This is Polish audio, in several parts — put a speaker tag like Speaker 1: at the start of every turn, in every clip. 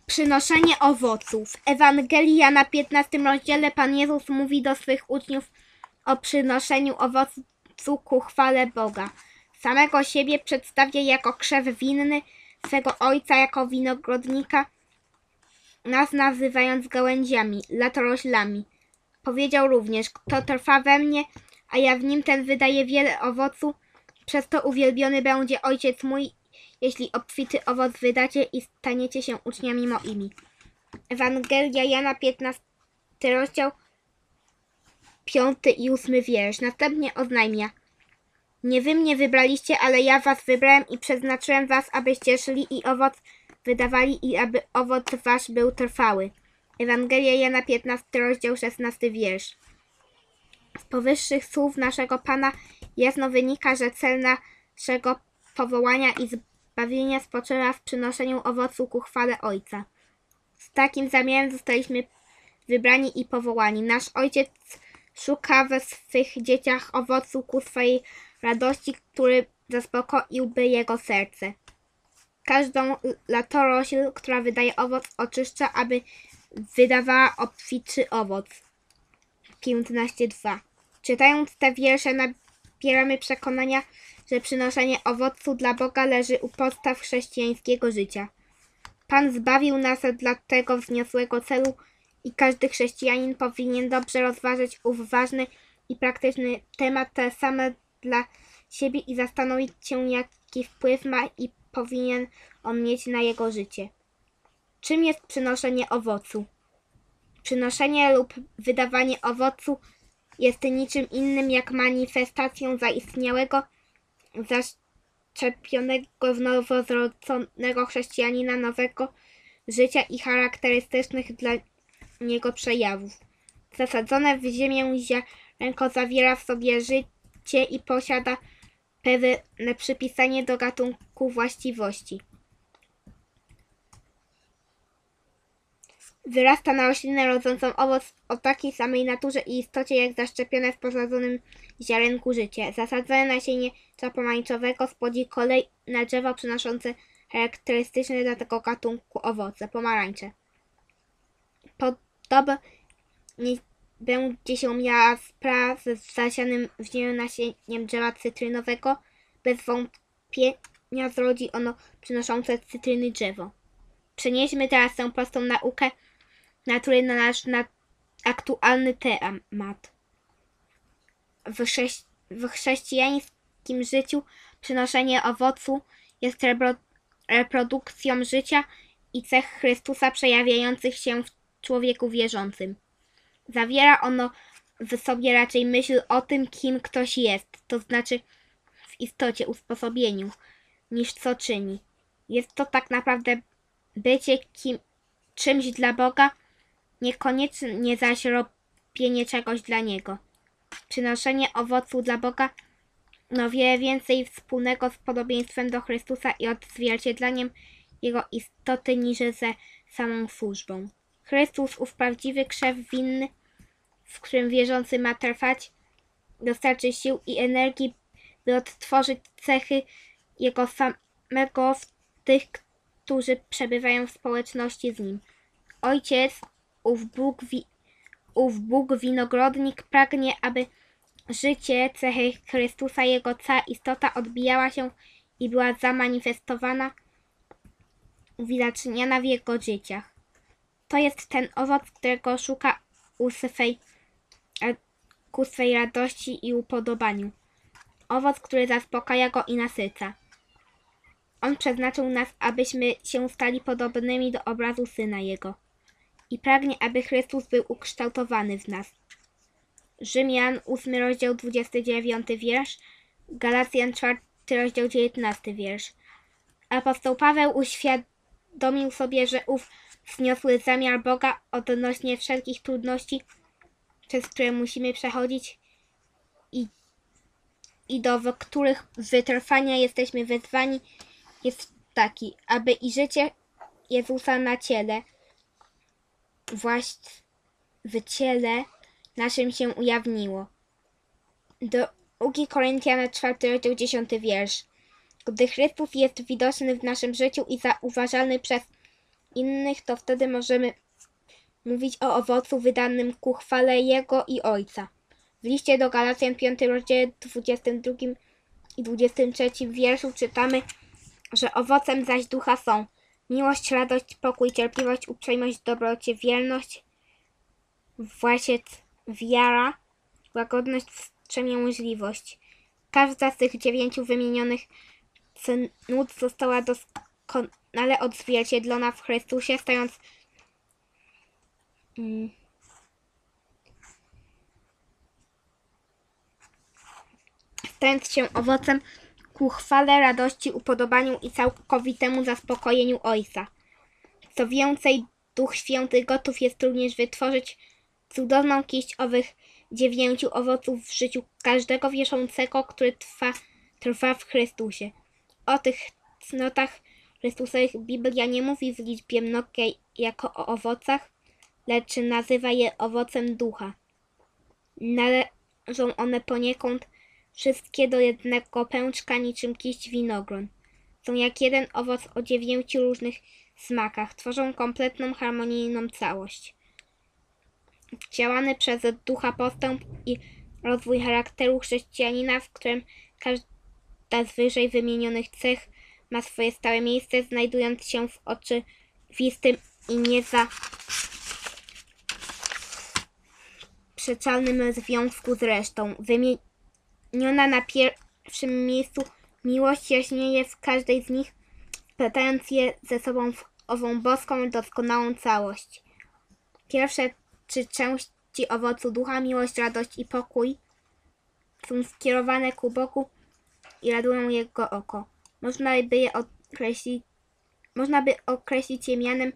Speaker 1: Przynoszenie owoców. W Ewangelii Jana 15 rozdziale Pan Jezus mówi do swych uczniów o przynoszeniu owocu ku chwale Boga. Samego siebie przedstawia jako krzew winny, swego Ojca jako winogrodnika, nas nazywając gałęziami, latoroślami. Powiedział również: kto trwa we mnie, a ja w nim, ten wydaje wiele owocu, przez to uwielbiony będzie Ojciec mój, jeśli obfity owoc wydacie i staniecie się uczniami moimi. Ewangelia Jana 15 rozdział 5 i 8 wiersz. Następnie oznajmia: nie wy mnie wybraliście, ale ja was wybrałem i przeznaczyłem was, abyście szli i owoc wydawali i aby owoc wasz był trwały. Ewangelia Jana 15 rozdział 16 wiersz. Z powyższych słów naszego Pana jasno wynika, że cel naszego powołania i zbawienia spoczywa w przynoszeniu owocu ku chwale Ojca. Z takim zamiarem zostaliśmy wybrani i powołani. Nasz Ojciec szuka we swych dzieciach owocu ku swojej radości, który zaspokoiłby jego serce. Każdą latorośl, która wydaje owoc, oczyszcza, aby wydawała obfitszy owoc. 15:2. Czytając te wiersze nabieramy przekonania, że przynoszenie owocu dla Boga leży u podstaw chrześcijańskiego życia. Pan zbawił nas dla tego wzniosłego celu i każdy chrześcijanin powinien dobrze rozważyć ów ważny i praktyczny temat same dla siebie i zastanowić się, jaki wpływ ma i powinien on mieć na jego życie. Czym jest przynoszenie owocu? Przynoszenie lub wydawanie owocu jest niczym innym jak manifestacją zaistniałego, zaszczepionego w noworodzonego chrześcijanina nowego życia i charakterystycznych dla niego przejawów. Zasadzone w ziemię ziarenko zawiera w sobie życie i posiada pewne przypisanie do gatunku właściwości. Wyrasta na roślinę rodzącą owoc o takiej samej naturze i istocie jak zaszczepione w posadzonym ziarenku życie. Zasadzone nasienie pomarańczowego spłodzi kolejne drzewo przynoszące charakterystyczne dla tego gatunku owoce, pomarańcze. Podobnie będzie się miała sprawa z zasianym w ziemię nasieniem drzewa cytrynowego. Bez wątpienia zrodzi ono przynoszące cytryny drzewo. Przenieśmy teraz tę prostą naukę natury na nasz aktualny temat. W chrześcijańskim życiu przynoszenie owocu jest reprodukcją życia i cech Chrystusa przejawiających się w człowieku wierzącym. Zawiera ono w sobie raczej myśl o tym, kim ktoś jest, to znaczy w istocie, usposobieniu, niż co czyni. Jest to tak naprawdę bycie czymś dla Boga, niekoniecznie zaś robienie czegoś dla Niego. Przynoszenie owocu dla Boga no wiele więcej wspólnego z podobieństwem do Chrystusa i odzwierciedleniem Jego istoty niż ze samą służbą. Chrystus, ów prawdziwy krzew winny, w którym wierzący ma trwać, dostarczy sił i energii, by odtworzyć cechy Jego samego w tych, którzy przebywają w społeczności z Nim. Ojciec, ów Bóg winogrodnik pragnie, aby życie, cechy Chrystusa, Jego cała istota odbijała się i była zamanifestowana, uwidaczniana w Jego dzieciach. To jest ten owoc, którego szuka ku swej radości i upodobaniu. Owoc, który zaspokaja Go i nasyca. On przeznaczył nas, abyśmy się stali podobnymi do obrazu Syna Jego. I pragnie, aby Chrystus był ukształtowany w nas. Rzymian 8 rozdział 29 wiersz, Galacjan 4 rozdział 19 wiersz. Apostoł Paweł uświadomił sobie, że ów wzniosły zamiar Boga odnośnie wszelkich trudności, przez które musimy przechodzić i do których wytrwania jesteśmy wezwani, jest taki, aby i życie Jezusa na ciele, właśnie w ciele naszym się ujawniło. 2 Koryntian 4 rozdział 10 wiersz. Gdy Chrystus jest widoczny w naszym życiu i zauważalny przez innych, to wtedy możemy mówić o owocu wydanym ku chwale Jego i Ojca. W liście do Galacjan 5 rozdziale 22 i 23 wierszu czytamy, że owocem zaś ducha są miłość, radość, pokój, cierpliwość, uprzejmość, dobrocie, wierność, własiec, wiara, łagodność, wstrzemięźliwość. Każda z tych 9 wymienionych cnót została doskonale odzwierciedlona w Chrystusie, stając się owocem ku chwale, radości, upodobaniu i całkowitemu zaspokojeniu Ojca. Co więcej, Duch Święty gotów jest również wytworzyć cudowną kiść owych 9 owoców w życiu każdego wierzącego, który trwa w Chrystusie. O tych cnotach Chrystusowych Biblia nie mówi w liczbie mnogiej jako o owocach, lecz nazywa je owocem ducha. Należą one poniekąd wszystkie do jednego pęczka niczym kiść winogron. Są jak jeden owoc o 9 różnych smakach. Tworzą kompletną, harmonijną całość. Działany przez ducha postęp i rozwój charakteru chrześcijanina, w którym każda z wyżej wymienionych cech ma swoje stałe miejsce, znajdując się w oczywistym i niezaprzeczalnym związku z resztą. Wymieniona na pierwszym miejscu miłość jaśnieje w każdej z nich, wplatając je ze sobą w ową boską, doskonałą całość. Pierwsze 3 części owocu ducha, miłość, radość i pokój, są skierowane ku Bogu i radują Jego oko. Można by określić je mianem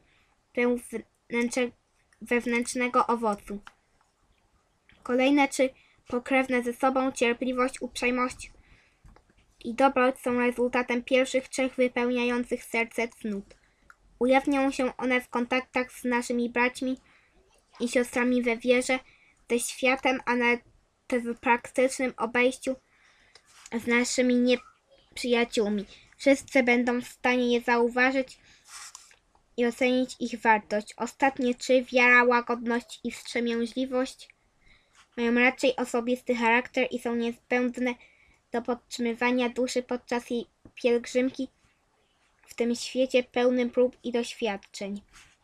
Speaker 1: wewnętrznego owocu. Kolejne 3 pokrewne ze sobą, cierpliwość, uprzejmość i dobroć, są rezultatem pierwszych 3 wypełniających serce cnót. Ujawnią się one w kontaktach z naszymi braćmi i siostrami we wierze, ze światem, a nawet w praktycznym obejściu z naszymi nieprzyjaciółmi. Wszyscy będą w stanie je zauważyć i ocenić ich wartość. Ostatnie 3, wiara, łagodność i wstrzemięźliwość, mają raczej osobisty charakter i są niezbędne do podtrzymywania duszy podczas jej pielgrzymki w tym świecie pełnym prób i doświadczeń.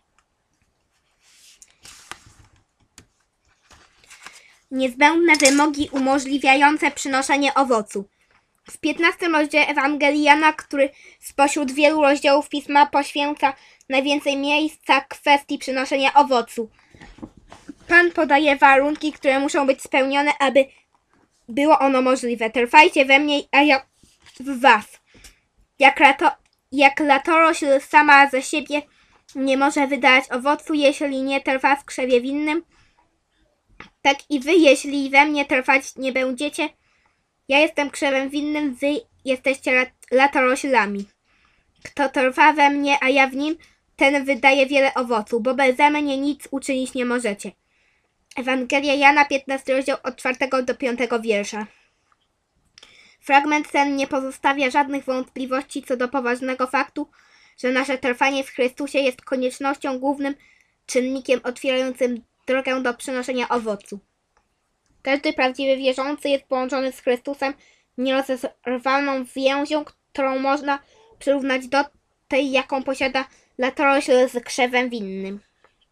Speaker 1: Niezbędne wymogi umożliwiające przynoszenie owocu. W 15 rozdziale Ewangelii Jana, który spośród wielu rozdziałów Pisma poświęca najwięcej miejsca kwestii przynoszenia owocu, Pan podaje warunki, które muszą być spełnione, aby było ono możliwe. Trwajcie we mnie, a ja w was. Jak latorośl sama ze siebie nie może wydać owocu, jeśli nie trwa w krzewie winnym, tak i wy, jeśli we mnie trwać nie będziecie. Ja jestem krzewem winnym, wy jesteście latoroślami. Kto trwa we mnie, a ja w nim, ten wydaje wiele owocu, bo beze mnie nic uczynić nie możecie. Ewangelia Jana, 15 rozdział od 4 do 5 wiersza. Fragment ten nie pozostawia żadnych wątpliwości co do poważnego faktu, że nasze trwanie w Chrystusie jest koniecznością, głównym czynnikiem otwierającym drogę do przynoszenia owocu. Każdy prawdziwy wierzący jest połączony z Chrystusem nierozerwalną więzią, którą można przyrównać do tej, jaką posiada latorośl z krzewem winnym.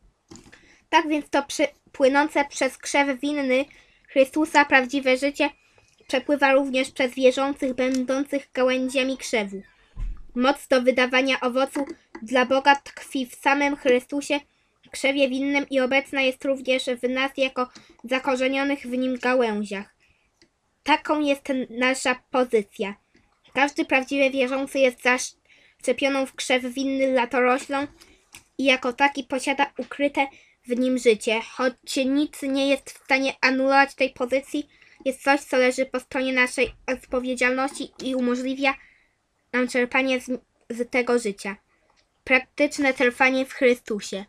Speaker 1: Tak więc to płynące przez krzew winny Chrystusa prawdziwe życie przepływa również przez wierzących będących gałęziami krzewu. Moc do wydawania owocu dla Boga tkwi w samym Chrystusie, krzewie winnym, i obecna jest również w nas jako zakorzenionych w nim gałęziach. Taką jest nasza pozycja. Każdy prawdziwy wierzący jest zaszczepioną w krzew winny latoroślą i jako taki posiada ukryte w nim życie. Choć nic nie jest w stanie anulować tej pozycji, jest coś, co leży po stronie naszej odpowiedzialności i umożliwia nam czerpanie z tego życia. Praktyczne trwanie w Chrystusie.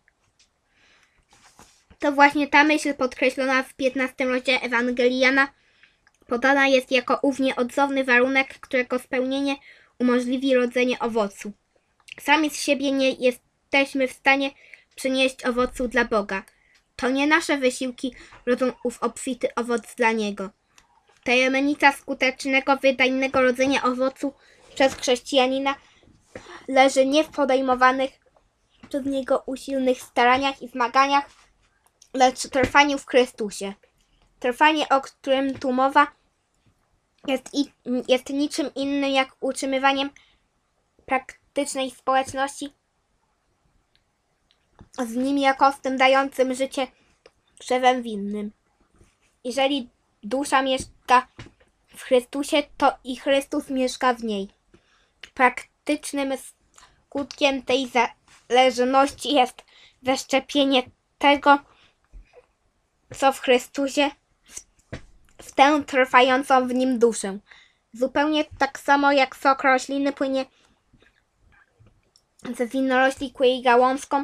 Speaker 1: To właśnie ta myśl podkreślona w 15 rozdziale Ewangelii Jana podana jest jako ów nieodzowny warunek, którego spełnienie umożliwi rodzenie owocu. Sami z siebie nie jesteśmy w stanie przynieść owocu dla Boga. To nie nasze wysiłki rodzą ów obfity owoc dla Niego. Tajemnica skutecznego, wydajnego rodzenia owocu przez chrześcijanina leży nie w podejmowanych przez Niego usilnych staraniach i zmaganiach, lecz trwaniu w Chrystusie. Trwanie, o którym tu mowa, jest niczym innym jak utrzymywaniem praktycznej społeczności z Nim jako z tym dającym życie drzewem winnym. Jeżeli dusza mieszka w Chrystusie, to i Chrystus mieszka w niej. Praktycznym skutkiem tej zależności jest zaszczepienie tego, co w Chrystusie, w tę trwającą w nim duszę. Zupełnie tak samo jak sok rośliny płynie ze winorośli ku jej gałązkom,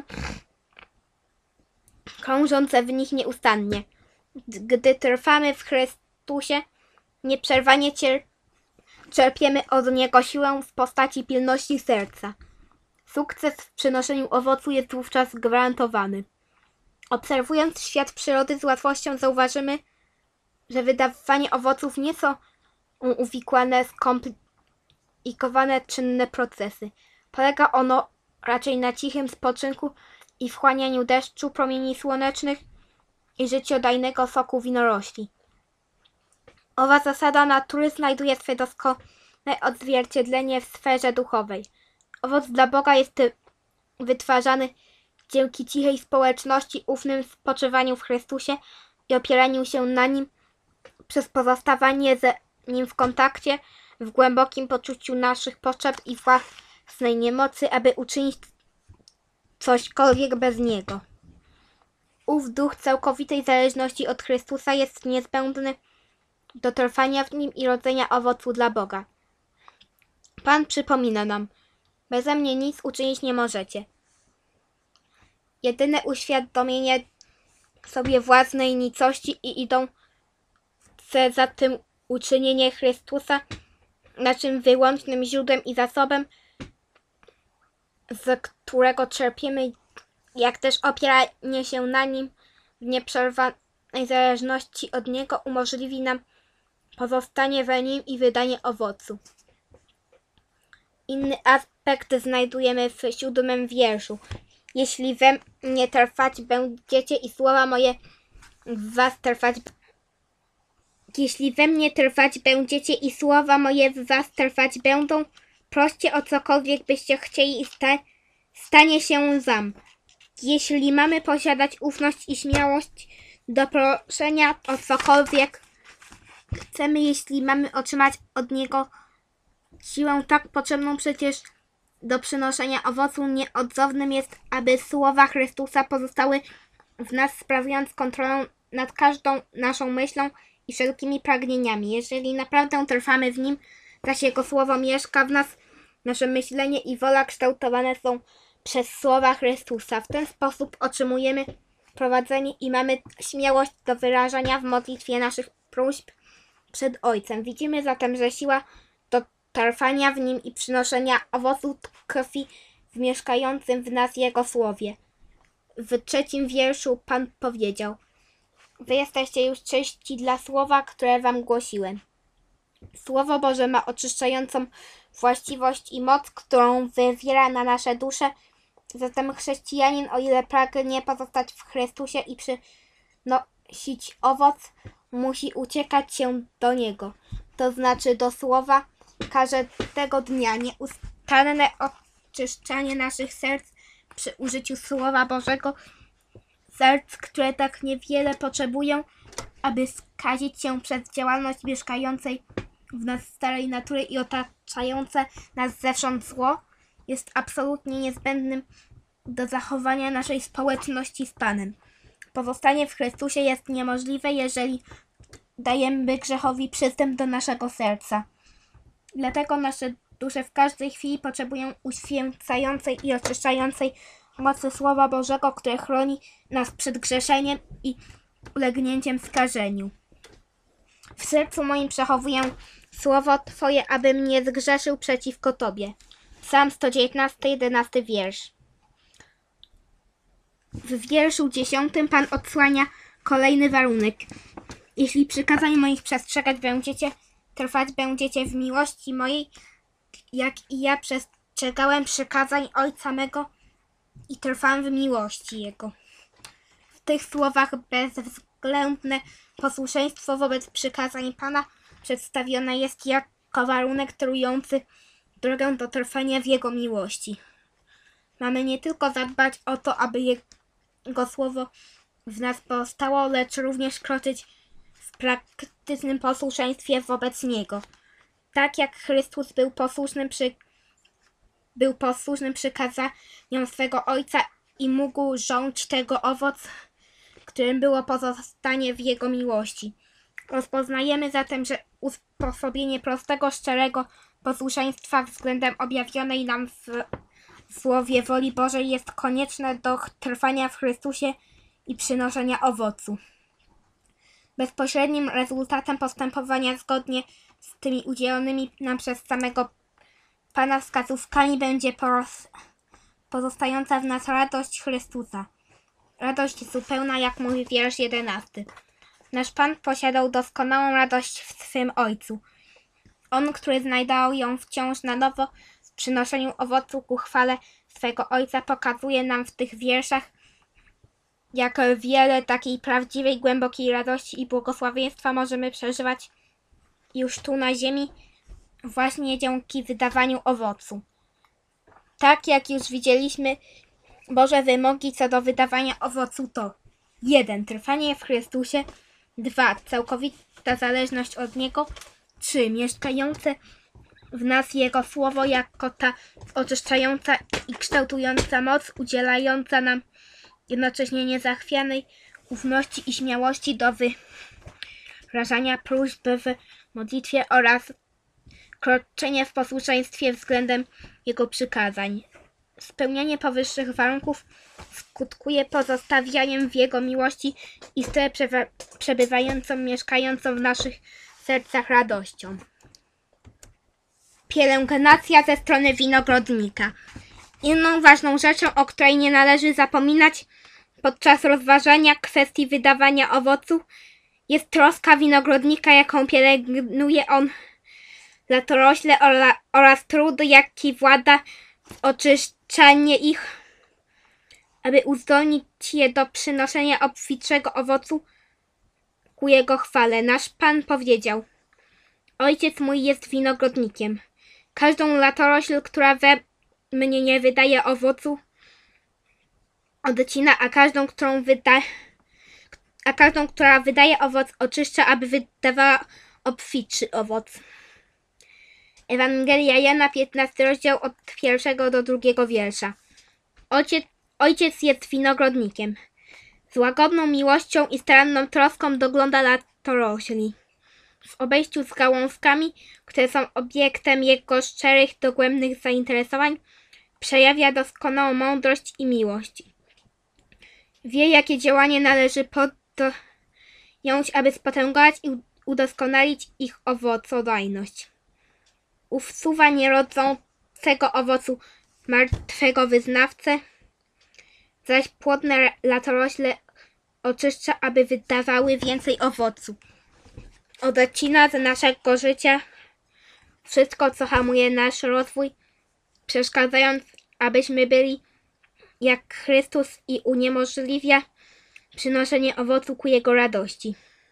Speaker 1: krążące w nich nieustannie. Gdy trwamy w Chrystusie, nieprzerwanie czerpiemy od Niego siłę w postaci pilności serca. Sukces w przynoszeniu owocu jest wówczas gwarantowany. Obserwując świat przyrody z łatwością zauważymy, że wydawanie owoców nie są uwikłane, skomplikowane, czynne procesy. Polega ono raczej na cichym spoczynku i wchłanianiu deszczu, promieni słonecznych i życiodajnego soku winorośli. Owa zasada natury znajduje swe doskonałe odzwierciedlenie w sferze duchowej. Owoc dla Boga jest wytwarzany dzięki cichej społeczności, ufnym spoczywaniu w Chrystusie i opieraniu się na Nim przez pozostawanie z Nim w kontakcie, w głębokim poczuciu naszych potrzeb i własnej niemocy, aby uczynić cośkolwiek bez Niego. Ów duch całkowitej zależności od Chrystusa jest niezbędny do trwania w Nim i rodzenia owocu dla Boga. Pan przypomina nam: beze mnie nic uczynić nie możecie. Jedyne uświadomienie sobie własnej nicości i idące za tym uczynienie Chrystusa naszym wyłącznym źródłem i zasobem, z którego czerpiemy, jak też opieranie się na Nim w nieprzerwanej zależności od Niego umożliwi nam pozostanie we Nim i wydanie owocu. Inny aspekt znajdujemy w 7 wierszu. Jeśli we mnie trwać będziecie i słowa moje w was trwać będą, proście o cokolwiek byście chcieli i stanie się wam. Jeśli mamy posiadać ufność i śmiałość do proszenia o cokolwiek chcemy, jeśli mamy otrzymać od Niego siłę tak potrzebną przecież do przynoszenia owocu, nieodzownym jest, aby słowa Chrystusa pozostały w nas, sprawiając kontrolę nad każdą naszą myślą i wszelkimi pragnieniami. Jeżeli naprawdę trwamy w Nim, zaś Jego słowo mieszka w nas, nasze myślenie i wola kształtowane są przez słowa Chrystusa. W ten sposób otrzymujemy prowadzenie i mamy śmiałość do wyrażania w modlitwie naszych próśb przed Ojcem. Widzimy zatem, że siła do trwania w Nim i przynoszenia owocu tkwi w mieszkającym w nas Jego słowie. W 3 wierszu Pan powiedział: wy jesteście już czyści dla słowa, które wam głosiłem. Słowo Boże ma oczyszczającą właściwość i moc, którą wywiera na nasze dusze. Zatem chrześcijanin, o ile pragnie pozostać w Chrystusie i przynosić owoc, musi uciekać się do Niego, to znaczy do Słowa każdego dnia. Nieustanne oczyszczanie naszych serc przy użyciu Słowa Bożego, serc, które tak niewiele potrzebują, aby skazić się przez działalność mieszkającej w nas starej natury i otaczające nas zewsząd zło, jest absolutnie niezbędnym do zachowania naszej społeczności z Panem. Pozostanie w Chrystusie jest niemożliwe, jeżeli dajemy grzechowi przystęp do naszego serca. Dlatego nasze dusze w każdej chwili potrzebują uświęcającej i oczyszczającej mocy Słowa Bożego, które chroni nas przed grzeszeniem i ulegnięciem skażeniu. W sercu moim przechowuję Słowo Twoje, abym nie zgrzeszył przeciwko Tobie. Psalm 119, 11 wiersz. W wierszu 10 Pan odsłania kolejny warunek. Jeśli przykazań moich przestrzegać będziecie, trwać będziecie w miłości mojej, jak i ja przestrzegałem przykazań Ojca mego i trwam w miłości Jego. W tych słowach bezwzględne posłuszeństwo wobec przykazań Pana przedstawione jest jako warunek torujący drogę do trwania w Jego miłości. Mamy nie tylko zadbać o to, aby Jego słowo w nas pozostało, lecz również kroczyć w praktycznym posłuszeństwie wobec Niego. Tak jak Chrystus był posłusznym przykazaniom swego Ojca i mógł rządź tego owoc, którym było pozostanie w Jego miłości. Rozpoznajemy zatem, że usposobienie prostego, szczerego posłuszeństwa względem objawionej nam w Słowie woli Bożej jest konieczne do trwania w Chrystusie i przynoszenia owocu. Bezpośrednim rezultatem postępowania zgodnie z tymi udzielonymi nam przez samego Pana wskazówkami będzie pozostająca w nas radość Chrystusa. Radość zupełna, jak mówi wiersz 11. Nasz Pan posiadał doskonałą radość w swym Ojcu. On, który znajdował ją wciąż na nowo w przynoszeniu owocu ku chwale swego Ojca, pokazuje nam w tych wierszach, jak wiele takiej prawdziwej, głębokiej radości i błogosławieństwa możemy przeżywać już tu na ziemi, właśnie dzięki wydawaniu owocu. Tak jak już widzieliśmy, Boże wymogi co do wydawania owocu to 1. Trwanie w Chrystusie, 2. Całkowita zależność od Niego, 3. Mieszkające w nas Jego Słowo jako ta oczyszczająca i kształtująca moc, udzielająca nam jednocześnie niezachwianej ufności i śmiałości do wyrażania próśby w modlitwie oraz kroczenie w posłuszeństwie względem Jego przykazań. Spełnianie powyższych warunków skutkuje pozostawianiem w Jego miłości i stale przebywającą, mieszkającą w naszych sercach radością. Pielęgnacja ze strony winogrodnika. Inną ważną rzeczą, o której nie należy zapominać podczas rozważania kwestii wydawania owocu, jest troska winogrodnika, jaką pielęgnuje on latorośle oraz trud, jaki włada w oczyszczanie ich, aby uzdolnić je do przynoszenia obfitszego owocu ku Jego chwale. Nasz Pan powiedział: Ojciec mój jest winogrodnikiem. Każdą latorośl, która we mnie nie wydaje owocu, odcina, a każdą, która wydaje owoc, oczyszcza, aby wydawała obfitszy owoc. Ewangelia Jana, 15 rozdział od 1 do 2 wiersza. Ojciec jest winogrodnikiem. Z łagodną miłością i staranną troską dogląda latorośli. W obejściu z gałązkami, które są obiektem Jego szczerych, dogłębnych zainteresowań, przejawia doskonałą mądrość i miłość. Wie, jakie działanie należy podjąć, aby spotęgować i udoskonalić ich owocodajność. Usuwa nierodzącego owocu martwego wyznawcę, zaś płodne latorośle oczyszcza, aby wydawały więcej owocu. Odcina z naszego życia wszystko, co hamuje nasz rozwój, przeszkadzając, abyśmy byli jak Chrystus, i uniemożliwia przynoszenie owocu ku Jego radości.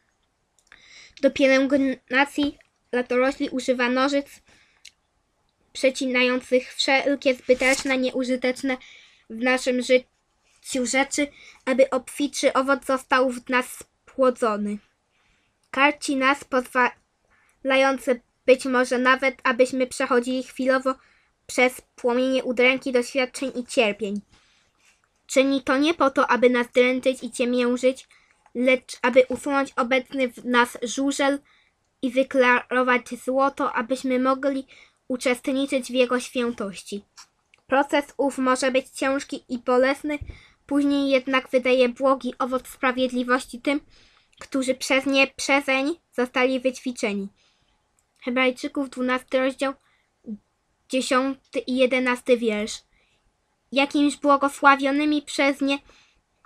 Speaker 1: Do pielęgnacji latorośli używa nożyc przecinających wszelkie zbyteczne, nieużyteczne w naszym życiu rzeczy, aby obfitszy owoc został w nas spłodzony. Karci nas, pozwalając być może nawet, abyśmy przechodzili chwilowo przez płomienie udręki, doświadczeń i cierpień. Czyni to nie po to, aby nas dręczyć i ciemiężyć, lecz aby usunąć obecny w nas żużel i wyklarować złoto, abyśmy mogli uczestniczyć w Jego świętości. Proces ów może być ciężki i bolesny, później jednak wydaje błogi owoc sprawiedliwości tym, którzy przezeń zostali wyćwiczeni. Hebrajczyków 12 rozdział 10 i 11 wiersz. Jakimś błogosławionymi przez nie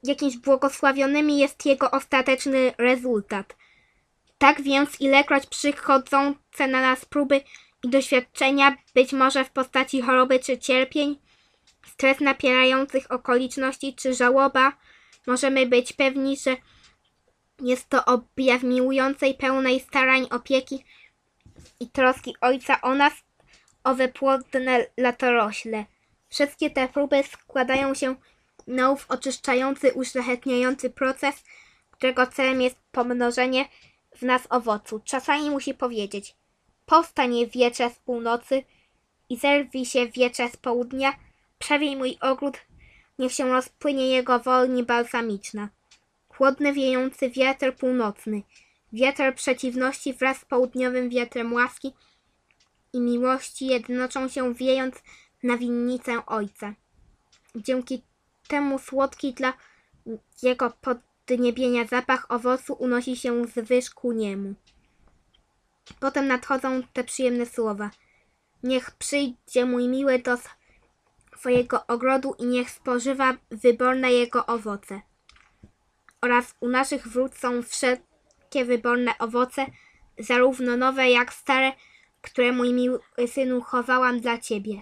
Speaker 1: jakimś błogosławionymi jest jego ostateczny rezultat. Tak więc ilekroć przychodzące na nas próby i doświadczenia, być może w postaci choroby czy cierpień, stres napierających okoliczności czy żałoba, możemy być pewni, że jest to objaw miłującej, pełnej starań, opieki i troski Ojca o nas, owe płodne latorośle. Wszystkie te próby składają się na ów oczyszczający, uszlachetniający proces, którego celem jest pomnożenie w nas owocu. Czasami musi powiedzieć: powstań wietrze z północy i zerwij się wietrze z południa, przewiej mój ogród, niech się rozpłynie jego wolni balsamiczna. Chłodny, wiejący wiatr północny, wiatr przeciwności wraz z południowym wiatrem łaski i miłości jednoczą się, wiejąc na winnicę Ojca. Dzięki temu słodki dla jego podniebienia zapach owocu unosi się zwyż ku niemu. Potem nadchodzą te przyjemne słowa: niech przyjdzie mój miły do swojego ogrodu i niech spożywa wyborne jego owoce. Oraz u naszych wrót są wszelkie wyborne owoce, zarówno nowe jak stare, które, mój miły synu, chowałam dla Ciebie.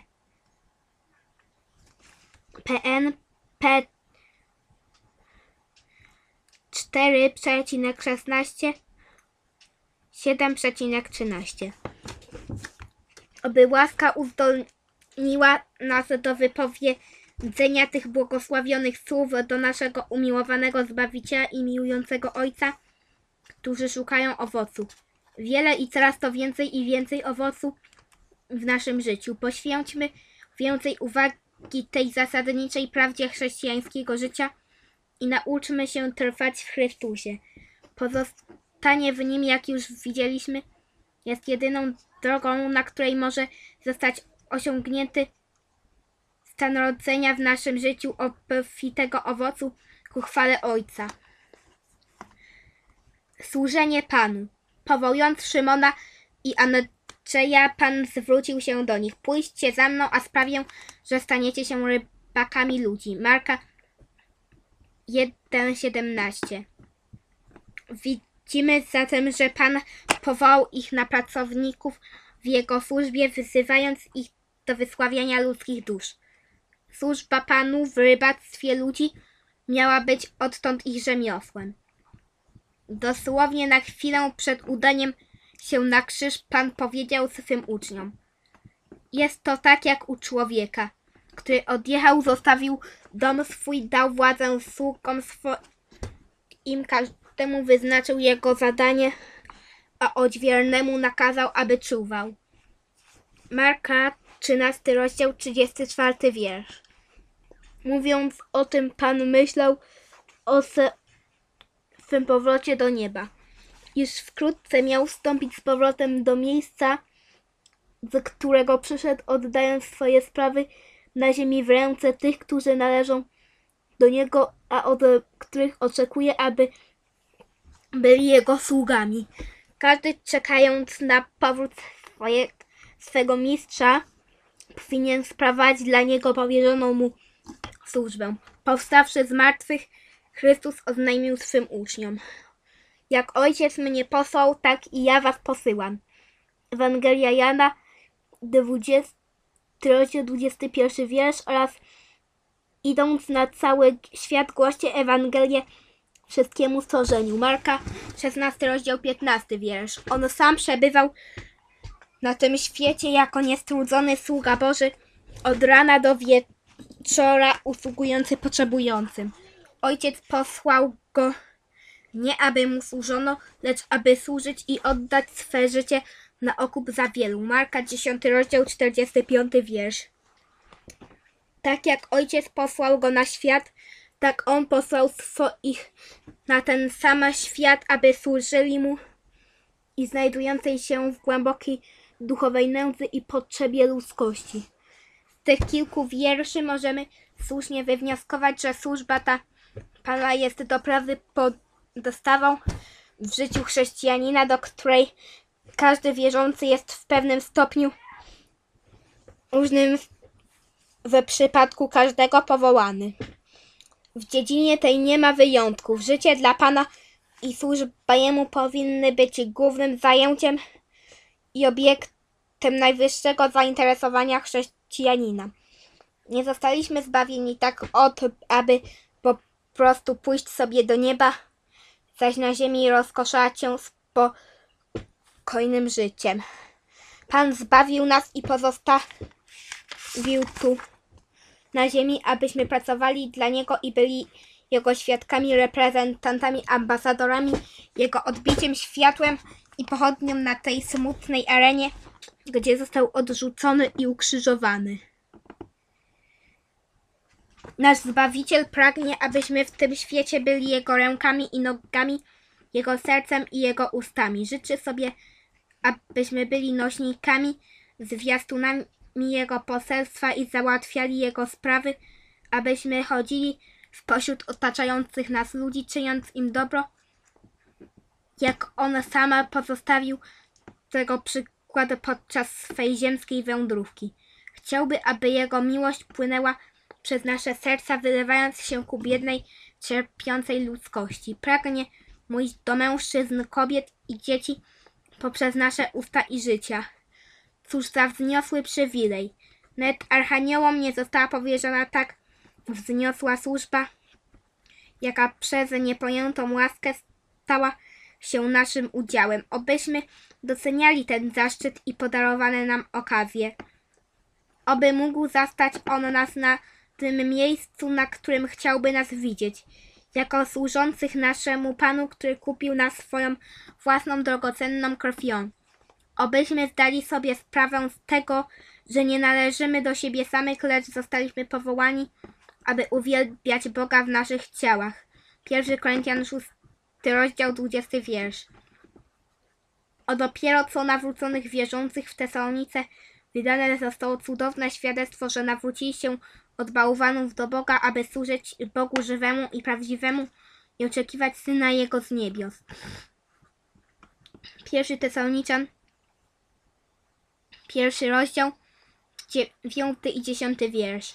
Speaker 1: PN P 4,16 7,13. Oby łaska uzdolniła nas do wypowiedzenia tych błogosławionych słów do naszego umiłowanego Zbawiciela i miłującego Ojca, którzy szukają owocu. Wiele i coraz to więcej i więcej owocu w naszym życiu. Poświęćmy więcej uwagi tej zasadniczej prawdzie chrześcijańskiego życia i nauczmy się trwać w Chrystusie. Pozostanie w Nim, jak już widzieliśmy, jest jedyną drogą, na której może zostać osiągnięty stan rodzenia w naszym życiu obfitego owocu ku chwale Ojca. Służenie Panu. Powołując Szymona i Andrzeja, Pan zwrócił się do nich: pójdźcie za mną, a sprawię, że staniecie się rybakami ludzi. Marka 1,17. Widzimy zatem, że Pan powołał ich na pracowników w Jego służbie, wzywając ich do wysławiania ludzkich dusz. Służba Panu w rybactwie ludzi miała być odtąd ich rzemiosłem. Dosłownie na chwilę przed udaniem się na krzyż Pan powiedział swym uczniom: jest to tak jak u człowieka, który odjechał, zostawił dom swój, dał władzę sługom swoim, każdemu wyznaczył jego zadanie, a odźwiernemu nakazał, aby czuwał. Marka 13 rozdział 34 wiersz. Mówiąc o tym, Pan myślał o swym powrocie do nieba, iż wkrótce miał wstąpić z powrotem do miejsca, z którego przyszedł, oddając swoje sprawy na ziemi w ręce tych, którzy należą do Niego, a od których oczekuje, aby byli Jego sługami. Każdy, czekając na powrót swego mistrza, powinien sprawować dla Niego powierzoną mu służbę. Powstawszy z martwych, Chrystus oznajmił swym uczniom: jak Ojciec mnie posłał, tak i ja was posyłam. Ewangelia Jana 20 rozdział 21 wiersz. Oraz idąc na cały świat, głoście Ewangelię wszystkiemu stworzeniu. Marka 16 rozdział 15 wiersz. On sam przebywał na tym świecie jako niestrudzony sługa Boży, od rana do wieczora usługujący potrzebującym. Ojciec posłał go nie aby mu służono, lecz aby służyć i oddać swe życie na okup za wielu. Marka 10 rozdział 45 wiersz. Tak jak Ojciec posłał go na świat, tak On posłał swoich na ten sam świat, aby służyli mu i znajdującej się w głębokiej duchowej nędzy i potrzebie ludzkości. Z tych kilku wierszy możemy słusznie wywnioskować, że służba ta Pana jest doprawdy podstawą w życiu chrześcijanina, do której każdy wierzący jest w pewnym stopniu różnym w przypadku każdego powołany. W dziedzinie tej nie ma wyjątków. Życie dla Pana i służba Jemu powinny być głównym zajęciem i obiektem najwyższego zainteresowania chrześcijanina. Nie zostaliśmy zbawieni tak aby po prostu pójść sobie do nieba, zaś na ziemi rozkoszać się spokojnym życiem. Pan zbawił nas i pozostawił tu na ziemi, abyśmy pracowali dla Niego i byli Jego świadkami, reprezentantami, ambasadorami, Jego odbiciem, światłem i pochodnią na tej smutnej arenie, gdzie został odrzucony i ukrzyżowany. Nasz Zbawiciel pragnie, abyśmy w tym świecie byli Jego rękami i nogami, Jego sercem i Jego ustami. Życzy sobie, abyśmy byli nośnikami, zwiastunami Jego poselstwa i załatwiali Jego sprawy, abyśmy chodzili spośród otaczających nas ludzi, czyniąc im dobro, jak On sama pozostawił tego przykład podczas swej ziemskiej wędrówki. Chciałby, aby Jego miłość płynęła przez nasze serca, wylewając się ku biednej, cierpiącej ludzkości. Pragnie mówić do mężczyzn, kobiet i dzieci poprzez nasze usta i życia. Cóż za wzniosły przywilej. Nawet archaniołom nie została powierzona tak wzniosła służba, jaka przez niepojętą łaskę stała się naszym udziałem. Obyśmy doceniali ten zaszczyt i podarowane nam okazje. Oby mógł zastać on nas na tym miejscu, na którym chciałby nas widzieć, jako służących naszemu Panu, który kupił nas swoją własną drogocenną krwią. Obyśmy zdali sobie sprawę z tego, że nie należymy do siebie samych, lecz zostaliśmy powołani, aby uwielbiać Boga w naszych ciałach. 1 Koryntian 6, rozdział 20 wiersz. O dopiero co nawróconych wierzących w Tesalonice wydane zostało cudowne świadectwo, że nawrócili się od bałwanów do Boga, aby służyć Bogu żywemu i prawdziwemu i oczekiwać Syna Jego z niebios. 1 Tesaloniczan, 1 rozdział, 9 i 10 wiersz.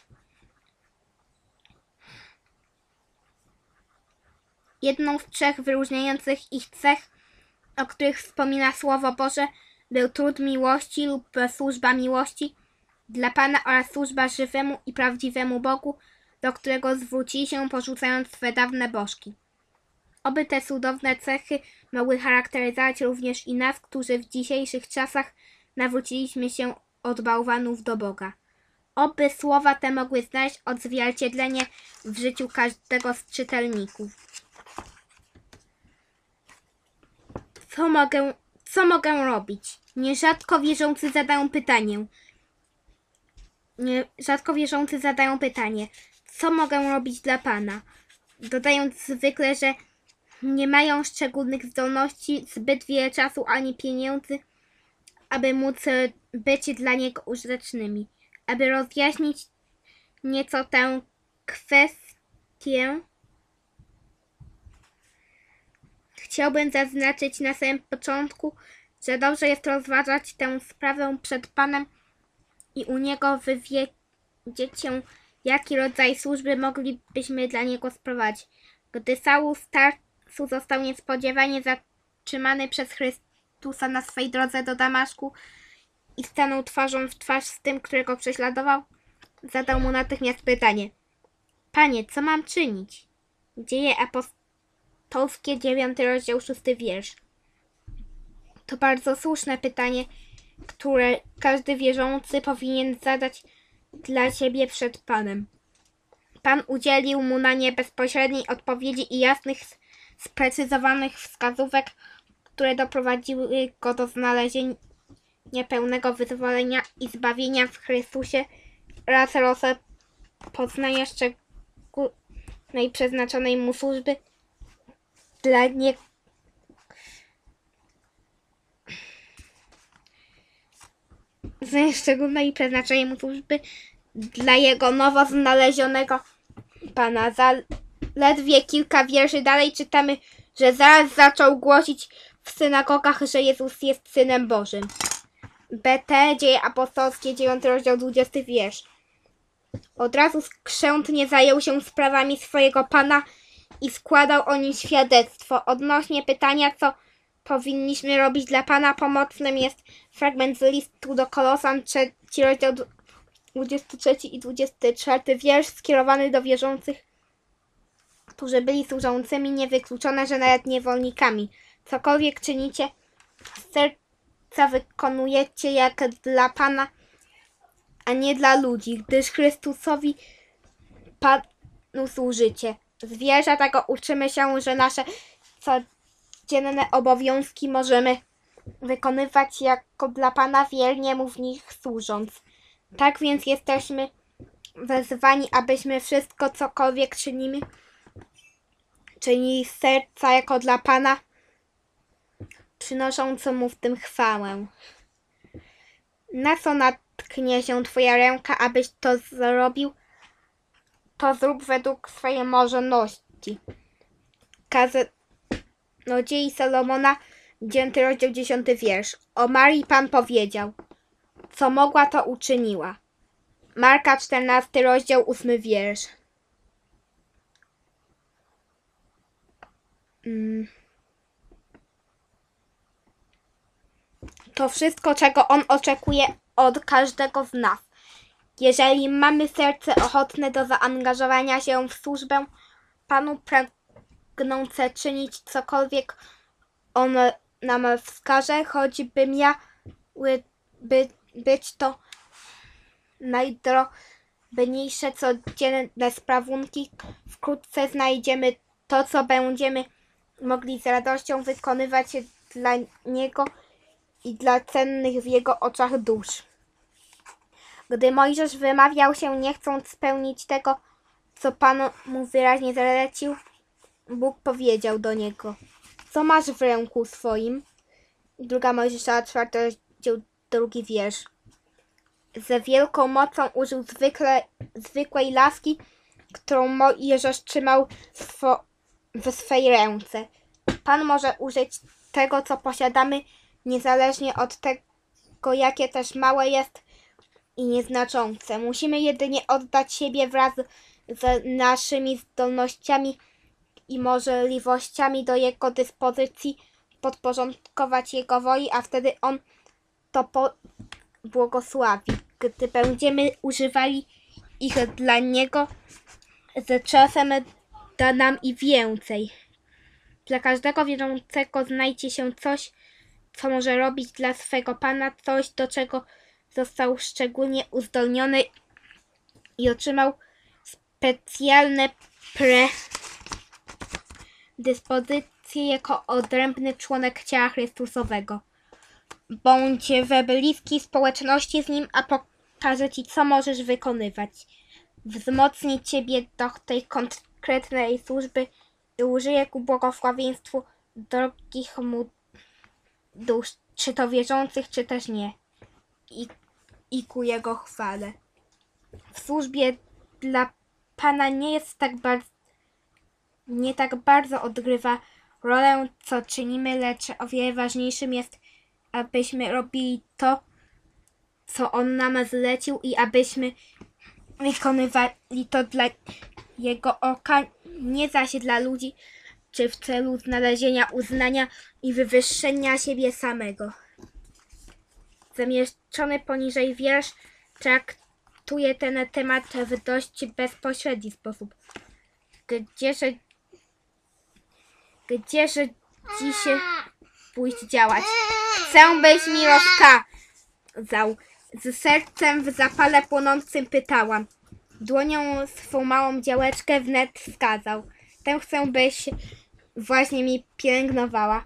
Speaker 1: Jedną z trzech wyróżniających ich cech, o których wspomina Słowo Boże, był trud miłości lub służba miłości dla Pana oraz służba żywemu i prawdziwemu Bogu, do którego zwrócili się, porzucając swe dawne bożki. Oby te cudowne cechy mogły charakteryzować również i nas, którzy w dzisiejszych czasach nawróciliśmy się od bałwanów do Boga. Oby słowa te mogły znaleźć odzwierciedlenie w życiu każdego z czytelników. Co mogę robić? Nierzadko wierzący zadają pytanie, co mogę robić dla Pana? Dodając zwykle, że nie mają szczególnych zdolności, zbyt wiele czasu ani pieniędzy, aby móc być dla Niego użytecznymi. Aby rozjaśnić nieco tę kwestię, chciałbym zaznaczyć na samym początku, że dobrze jest rozważać tę sprawę przed Panem i u Niego wywiedzieć się, jaki rodzaj służby moglibyśmy dla Niego sprowadzić. Gdy Saul z Tarsu został niespodziewanie zatrzymany przez Chrystusa na swej drodze do Damaszku i stanął twarzą w twarz z tym, którego prześladował, zadał mu natychmiast pytanie: Panie, co mam czynić? Dzieje apostolskie, 9 rozdział, 6 wiersz. To bardzo słuszne pytanie, które każdy wierzący powinien zadać dla siebie przed Panem. Pan udzielił mu na nie bezpośredniej odpowiedzi i jasnych, sprecyzowanych wskazówek, które doprowadziły go do znalezienia pełnego wyzwolenia i zbawienia w Chrystusie oraz rozpoznania szczególnej przeznaczonej mu służby dla niego. Szczególnej przeznaczonej mu służby dla jego nowo znalezionego Pana. Zaledwie kilka wierszy dalej czytamy, że zaraz zaczął głosić w synagogach, że Jezus jest Synem Bożym. BT, Dzieje apostolskie, 9 rozdział, 20 wiersz. Od razu skrzętnie zajął się sprawami swojego pana i składał o nim świadectwo. Odnośnie pytania, co powinniśmy robić dla pana, pomocnym jest fragment z listu do Kolosan, 3 rozdział 23 i 24 wiersz, skierowany do wierzących, którzy byli służącymi, niewykluczone, że nawet niewolnikami. Cokolwiek czynicie, z serca wykonujecie jak dla Pana, a nie dla ludzi, gdyż Chrystusowi Panu służycie. Z wiersza tego uczymy się, że nasze codzienne obowiązki możemy wykonywać jako dla Pana, wiernie Mu w nich służąc. Tak więc jesteśmy wezwani, abyśmy wszystko, cokolwiek czynimy, czynili z serca jako dla Pana, przynosząc Mu w tym chwałę. Na co natknie się Twoja ręka, abyś to zrobił, to zrób według swojej możności. Kaznodziei Salomona, 9 rozdział 10 wiersz. O Marii Pan powiedział: co mogła, to uczyniła. Marka, 14 rozdział 8 wiersz. To wszystko, czego On oczekuje od każdego z nas. Jeżeli mamy serce ochotne do zaangażowania się w służbę Panu, pragnące czynić cokolwiek On nam wskaże, choćby miały być to najdrobniejsze codzienne sprawunki, wkrótce znajdziemy to, co będziemy mogli z radością wykonywać dla Niego i dla cennych w Jego oczach dusz. Gdy Mojżesz wymawiał się, nie chcąc spełnić tego, co Pan mu wyraźnie zalecił, Bóg powiedział do niego: co masz w ręku swoim? 2 Mojżesza, 4 rozdział, 2 wiersz. Ze wielką mocą użył zwykłej laski, którą Mojżesz trzymał w swej ręce. Pan może użyć tego, co posiadamy, niezależnie od tego, jakie też małe jest i nieznaczące. Musimy jedynie oddać siebie wraz z naszymi zdolnościami i możliwościami do Jego dyspozycji, podporządkować Jego woli, a wtedy On to błogosławi. Gdy będziemy używali ich dla Niego, z czasem da nam i więcej. Dla każdego wierzącego znajdzie się coś, co może robić dla swego Pana, coś, do czego został szczególnie uzdolniony i otrzymał specjalne predyspozycje jako odrębny członek ciała Chrystusowego. Bądź we bliskiej społeczności z Nim, a pokaże Ci, co możesz wykonywać. Wzmocni Ciebie do tej konkretnej służby i użyje ku błogosławieństwu drogich Mu dusz, czy to wierzących, czy też nie, i ku Jego chwale. W służbie dla Pana nie tak bardzo odgrywa rolę, co czynimy, lecz o wiele ważniejszym jest, abyśmy robili to, co On nam zlecił, i abyśmy wykonywali to dla Jego oka, nie zaś dla ludzi, czy w celu znalezienia uznania i wywyższenia siebie samego. Zamieszczony poniżej wiersz traktuje ten temat w dość bezpośredni sposób. Gdzieże dziś pójść działać? Chcę, byś mi rozkazał. Z sercem w zapale płonącym pytałam. Dłonią swą małą działeczkę wnet wskazał. Tę chcę, byś właśnie mi pielęgnowała.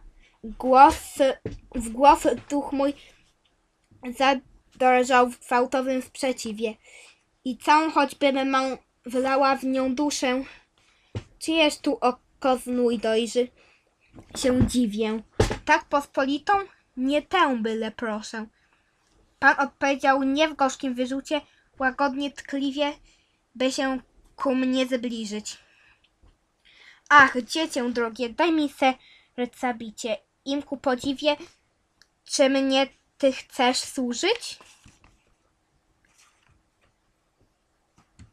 Speaker 1: W głos duch mój zadrżał w gwałtowym sprzeciwie. I całą choćbym mą wlała w nią duszę, czyjeż tu oko znój dojrzy? Się dziwię. Tak pospolitą? Nie tę byle proszę. Pan odpowiedział nie w gorzkim wyrzucie, łagodnie, tkliwie, by się ku mnie zbliżyć. Ach, dziecię drogie, daj mi serca bicie, im ku podziwie, czy mnie Ty chcesz służyć?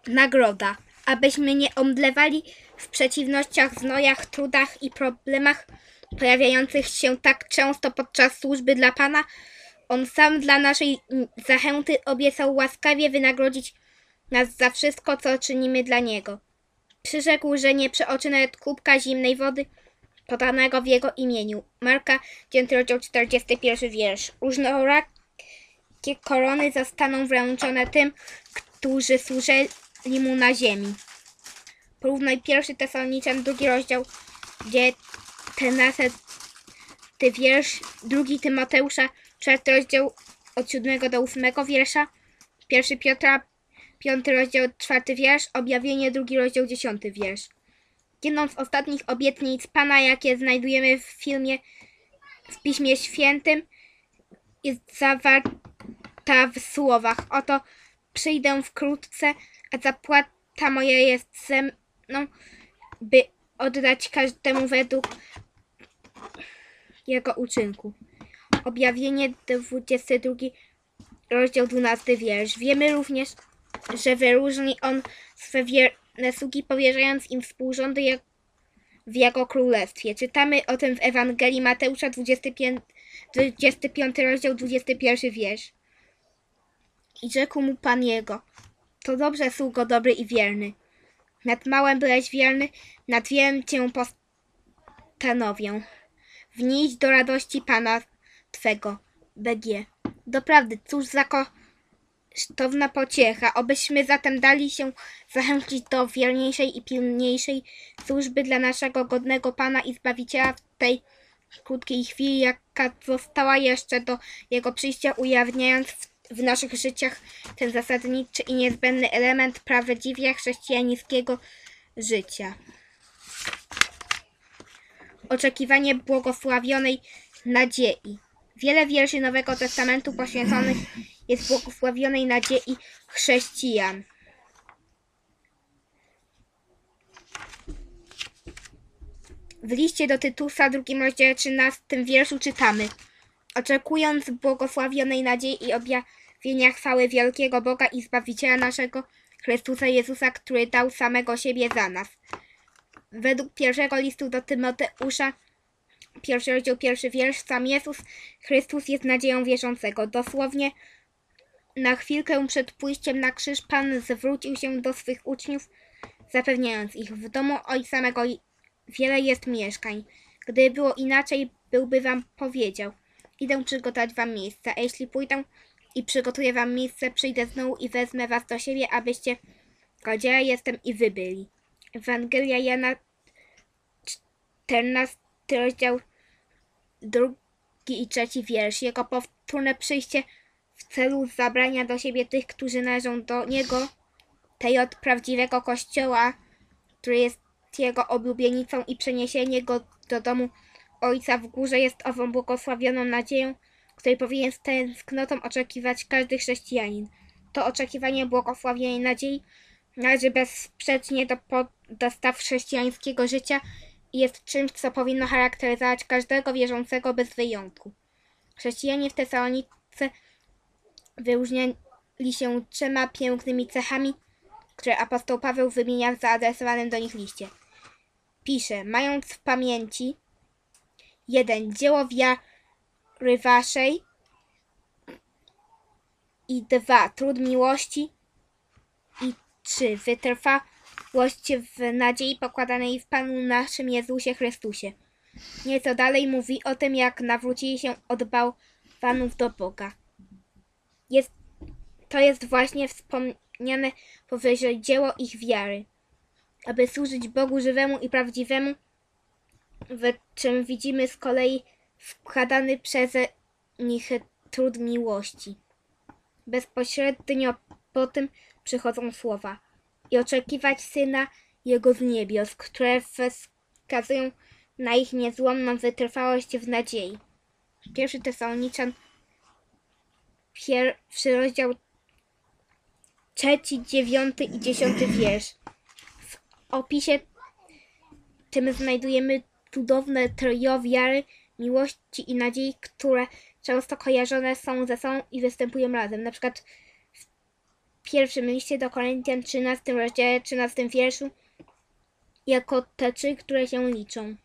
Speaker 1: nagroda, abyśmy nie omdlewali w przeciwnościach, znojach, trudach i problemach pojawiających się tak często podczas służby dla Pana. On sam dla naszej zachęty obiecał łaskawie wynagrodzić nas za wszystko, co czynimy dla Niego. Przyrzekł, że nie przeoczy nawet kubka zimnej wody podanego w Jego imieniu. Marka, 10 rozdział 41 wiersz. Różnorakie korony zostaną wręczone tym, którzy służyli Mu na ziemi. Porównaj 1 Tesaloniczan, 2 rozdział 19 wiersz, 2 Tymoteusza, 4 rozdział od 7 do 8 wiersza, 1 Piotra, 5 rozdział 4 wiersz, Objawienie, 2 rozdział 10 wiersz. Jedną z ostatnich obietnic Pana, jakie znajdujemy w Piśmie Świętym, jest zawarta w słowach: oto przyjdę wkrótce, a zapłata moja jest ze mną, by oddać każdemu według jego uczynku. Objawienie, 22 rozdział 12 wiersz. Wiemy również, że wyróżni On swe wierne sługi, powierzając im współrządy w Jego królestwie. Czytamy o tym w Ewangelii Mateusza, 25 rozdział 21 wiersz. I rzekł mu Pan Jego: to dobrze, sługo dobry i wierny. Nad małym byłeś wierny, nad wielem Cię postanowię. Wnieść do radości Pana Twego. BG. Doprawdy, cóż za kosztowna pociecha, obyśmy zatem dali się zachęcić do wierniejszej i pilniejszej służby dla naszego godnego Pana i Zbawiciela w tej krótkiej chwili, jaka została jeszcze do Jego przyjścia, ujawniając w naszych życiach ten zasadniczy i niezbędny element prawdziwie chrześcijańskiego życia. Oczekiwanie błogosławionej nadziei. Wiele wierszy Nowego Testamentu poświęconych jest błogosławionej nadziei chrześcijan. W liście do Tytusa, 2 rozdziale 13 wierszu czytamy: oczekując błogosławionej nadziei i objawienia chwały wielkiego Boga i Zbawiciela naszego, Chrystusa Jezusa, który dał samego siebie za nas. Według pierwszego listu do Tymoteusza, 1 rozdział 1 wiersz, sam Jezus Chrystus jest nadzieją wierzącego. Dosłownie na chwilkę przed pójściem na krzyż Pan zwrócił się do swych uczniów, zapewniając ich: w domu Ojca mego wiele jest mieszkań. Gdyby było inaczej, byłby wam powiedział: idę przygotować wam miejsce, a jeśli pójdę i przygotuję wam miejsce, przyjdę znowu i wezmę was do siebie, abyście, gdzie ja jestem, i wy byli. Ewangelia Jana, 14 rozdział, 2 i 3 wiersz. Jego powtórne przyjście w celu zabrania do siebie tych, którzy należą do Niego, tej od prawdziwego Kościoła, który jest Jego oblubienicą, i przeniesienie Go do domu Ojca w górze jest ową błogosławioną nadzieją, której powinien z tęsknotą oczekiwać każdy chrześcijanin. To oczekiwanie błogosławionej nadziei należy bezsprzecznie do podstaw chrześcijańskiego życia i jest czymś, co powinno charakteryzować każdego wierzącego bez wyjątku. Chrześcijanie w Tesalonice wyróżniali się 3 pięknymi cechami, które apostoł Paweł wymienia w zaadresowanym do nich liście. Pisze: mając w pamięci 1. dzieło wiary waszej, i 2. trud miłości, i 3. wytrwałość w nadziei pokładanej w Panu naszym Jezusie Chrystusie. Nieco dalej mówi o tym, jak nawrócili się od bałwanów do Boga. To jest właśnie wspomniane powyżej dzieło ich wiary, aby służyć Bogu żywemu i prawdziwemu, w czym widzimy z kolei wkładany przez nich trud miłości. Bezpośrednio po tym przychodzą słowa: i oczekiwać Syna Jego z niebios, które wskazują na ich niezłomną wytrwałość w nadziei. 1 Tesaloniczan, 1 rozdział 3, 9 i 10 wiersz. W opisie tym znajdujemy cudowne trio wiary, miłości i nadziei, które często kojarzone są ze sobą i występują razem. Na przykład w pierwszym liście do Koryntian 13 rozdziale 13 wierszu jako te 3, które się liczą.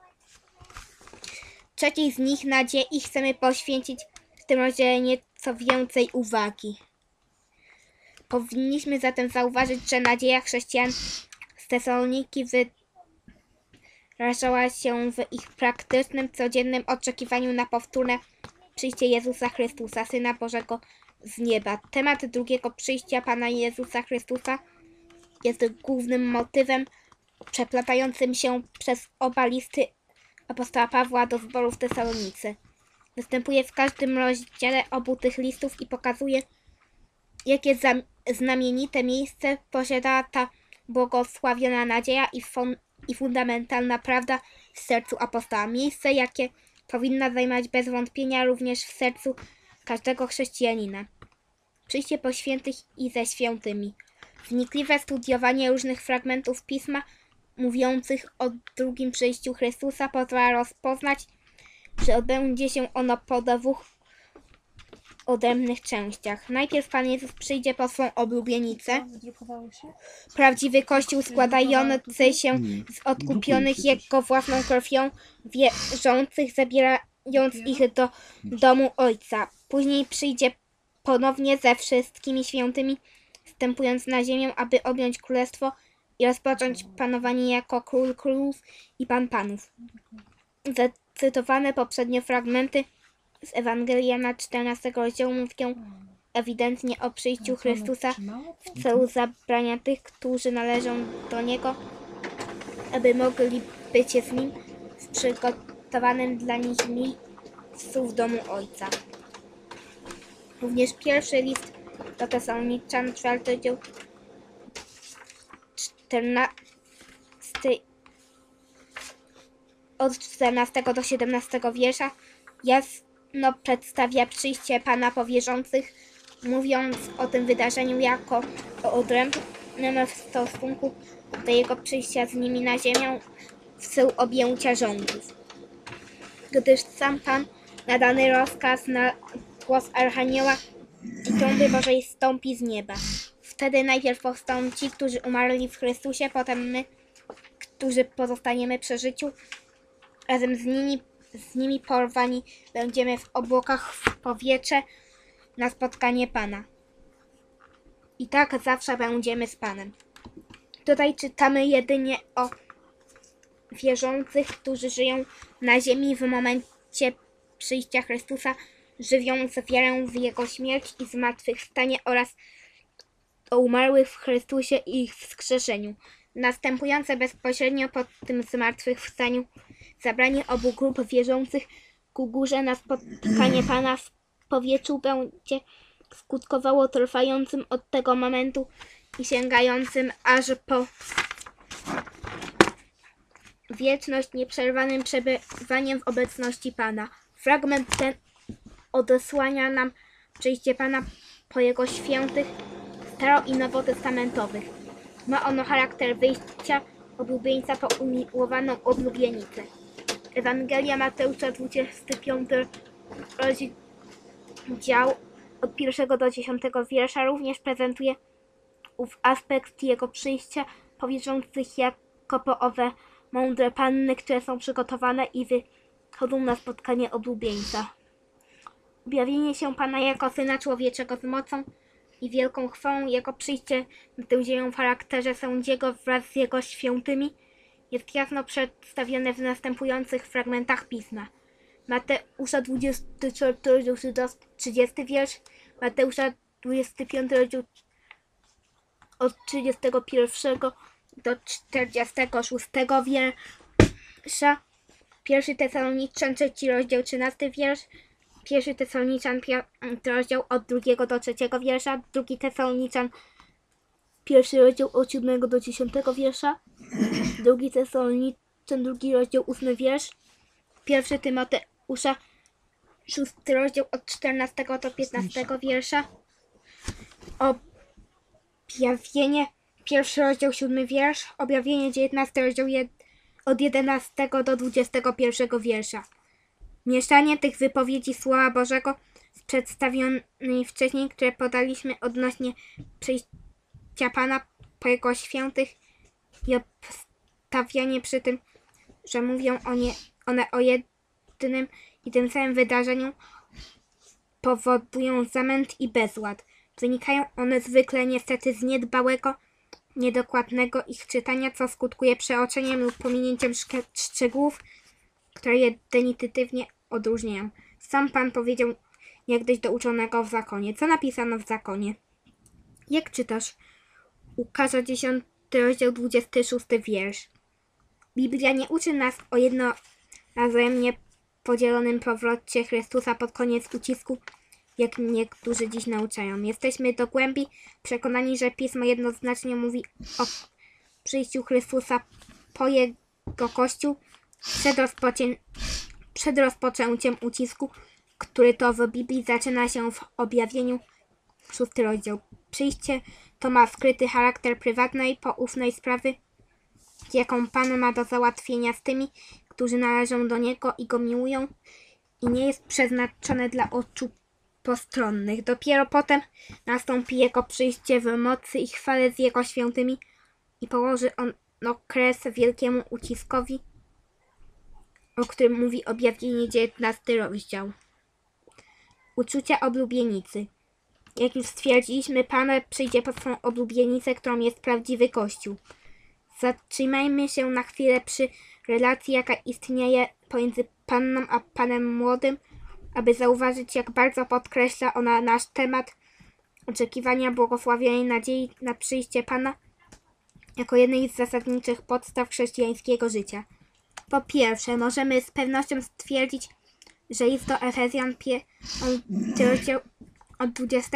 Speaker 1: Trzeciej z nich nadziei chcemy poświęcić w tym rozdziale nieco więcej uwagi. Powinniśmy zatem zauważyć, że nadzieja chrześcijan z Tesaloniki wyrażała się w ich praktycznym, codziennym oczekiwaniu na powtórne przyjście Jezusa Chrystusa, Syna Bożego z nieba. Temat drugiego przyjścia Pana Jezusa Chrystusa jest głównym motywem przeplatającym się przez oba listy apostoła Pawła do zboru w Tesalonicy. Występuje w każdym rozdziale obu tych listów i pokazuje, jakie znamienite miejsce posiada ta błogosławiona nadzieja i fundamentalna prawda w sercu apostoła. Miejsce, jakie powinna zajmować bez wątpienia również w sercu każdego chrześcijanina. Przyjście po świętych i ze świętymi. Wnikliwe studiowanie różnych fragmentów Pisma mówiących o drugim przyjściu Chrystusa pozwala rozpoznać, że odbędzie się ono po dwóch odrębnych częściach. Najpierw Pan Jezus przyjdzie po swą oblubienicę, prawdziwy Kościół składający się z odkupionych Jego własną krwią wierzących, zabierając ich do domu Ojca. Później przyjdzie ponownie ze wszystkimi świętymi, wstępując na ziemię, aby objąć królestwo i rozpocząć panowanie jako Król Królów i Pan Panów. Zacytowane poprzednio fragmenty z Ewangelii Jana 14 rozdziału mówią ewidentnie o przyjściu Chrystusa w celu zabrania tych, którzy należą do Niego, aby mogli być z Nim w przygotowanym dla nich miejscu w domu Ojca. Również pierwszy list do Tesaloniczan, 4 rozdział 14 od 14 do 17 wiersza jasno przedstawia przyjście Pana po wierzących, mówiąc o tym wydarzeniu jako o odrębnym w stosunku do Jego przyjścia z nimi na ziemię w celu objęcia rządów. Gdyż sam Pan na dany rozkaz na głos Archanioła i trąby Bożej zstąpi z nieba. Wtedy najpierw powstaną ci, którzy umarli w Chrystusie, potem my, którzy pozostaniemy przy życiu, razem z nimi porwani będziemy w obłokach w powietrze na spotkanie Pana. I tak zawsze będziemy z Panem. Tutaj czytamy jedynie o wierzących, którzy żyją na ziemi w momencie przyjścia Chrystusa, żywiąc wiarę w Jego śmierć i zmartwychwstanie oraz o umarłych w Chrystusie i ich wskrzeszeniu. Następujące bezpośrednio po tym zmartwychwstaniu zabranie obu grup wierzących ku górze na spotkanie Pana w powietrzu będzie skutkowało trwającym od tego momentu i sięgającym aż po wieczność nieprzerwanym przebywaniem w obecności Pana. Fragment ten odesłania nam przyjście Pana po Jego świętych staro- i nowotestamentowych. Ma ono charakter wyjścia oblubieńca po umiłowaną oblubienicę. Ewangelia Mateusza 25 rozdział od 1 do 10 wiersza również prezentuje ów aspekt Jego przyjścia po wierzących jako po owe mądre panny, które są przygotowane i wychodzą na spotkanie oblubieńca. Objawienie się Pana jako Syna Człowieczego z mocą i wielką chwałą, Jego przyjście na tę ziemię w charakterze sędziego wraz z Jego świętymi jest jasno przedstawione w następujących fragmentach Pisma. Mateusza 24 rozdział 30 wiersz, Mateusza 25 rozdział od 31 do 46 wiersza, 1 Tesaloniczan 3 rozdział 13 wiersz, 1 Tesaloniczan 5 rozdział od 2 do 3 wiersza, 2 Tesaloniczan 1 rozdział od 7 do 10 wiersza, 2 Tesaloniczan 2 rozdział 8 wiersz, 1 Tymoteusza 6 rozdział od 14 do 15 wiersza, Objawienie 1 rozdział 7 wiersz, Objawienie 19 rozdział od 11 do 21 wiersza. Mieszanie tych wypowiedzi Słowa Bożego z przedstawionej wcześniej, które podaliśmy odnośnie przyjścia Pana po Jego świętych i obstawianie przy tym, że mówią one o jednym i tym samym wydarzeniu, powodują zamęt i bezład. Wynikają one zwykle niestety z niedbałego, niedokładnego ich czytania, co skutkuje przeoczeniem lub pominięciem szczegółów, które je definitywnie odróżniają. Sam Pan powiedział niegdyś do uczonego w zakonie. Co napisano w zakonie? Jak czytasz? Łukasza 10 rozdział 26 wiersz. Biblia nie uczy nas o jednorazowym niepodzielonym powrocie Chrystusa pod koniec ucisku, jak niektórzy dziś nauczają. Jesteśmy do głębi przekonani, że Pismo jednoznacznie mówi o przyjściu Chrystusa po Jego Kościół przed rozpoczęciem ucisku, który to w Biblii zaczyna się w Objawieniu 6 rozdział. Przyjście to ma skryty charakter prywatnej, poufnej sprawy, jaką Pan ma do załatwienia z tymi, którzy należą do Niego i Go miłują, i nie jest przeznaczone dla oczu postronnych. Dopiero potem nastąpi Jego przyjście w mocy i chwale z Jego świętymi i położy ono kres wielkiemu uciskowi, o którym mówi Objawienie 19 rozdział. Uczucia oblubienicy. Jak już stwierdziliśmy, Pan przyjdzie po swą oblubienicę, którą jest prawdziwy Kościół. Zatrzymajmy się na chwilę przy relacji, jaka istnieje pomiędzy Panną a Panem Młodym, aby zauważyć, jak bardzo podkreśla ona nasz temat oczekiwania błogosławionej nadziei na przyjście Pana jako jednej z zasadniczych podstaw chrześcijańskiego życia. Po pierwsze, możemy z pewnością stwierdzić, że list do Efezjan rozdział od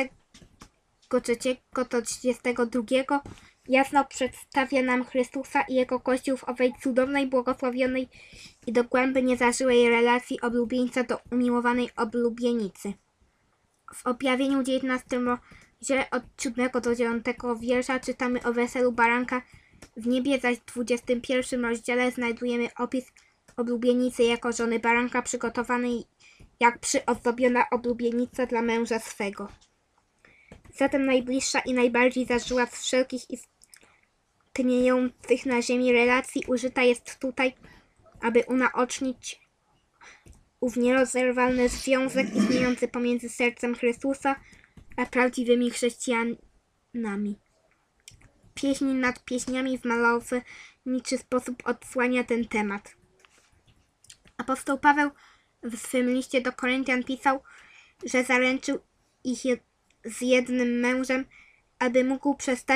Speaker 1: 23 do 32 jasno przedstawia nam Chrystusa i Jego Kościół w owej cudownej, błogosławionej i dogłębnie zażyłej relacji oblubieńca do umiłowanej oblubienicy. W Objawieniu 19 rozdziale od 7 do 9 wiersza czytamy o weselu baranka. W niebie zaś w 21 rozdziale znajdujemy opis oblubienicy jako żony baranka przygotowanej jak przyozdobiona oblubienica dla męża swego. Zatem najbliższa i najbardziej zażyła z wszelkich istniejących na ziemi relacji użyta jest tutaj, aby unaocznić ów nierozerwalny związek istniejący pomiędzy sercem Chrystusa a prawdziwymi chrześcijanami. Pieśń nad pieśniami w malowniczy sposób odsłania ten temat. Apostoł Paweł w swym liście do Koryntian pisał, że zaręczył ich z jednym mężem, aby mógł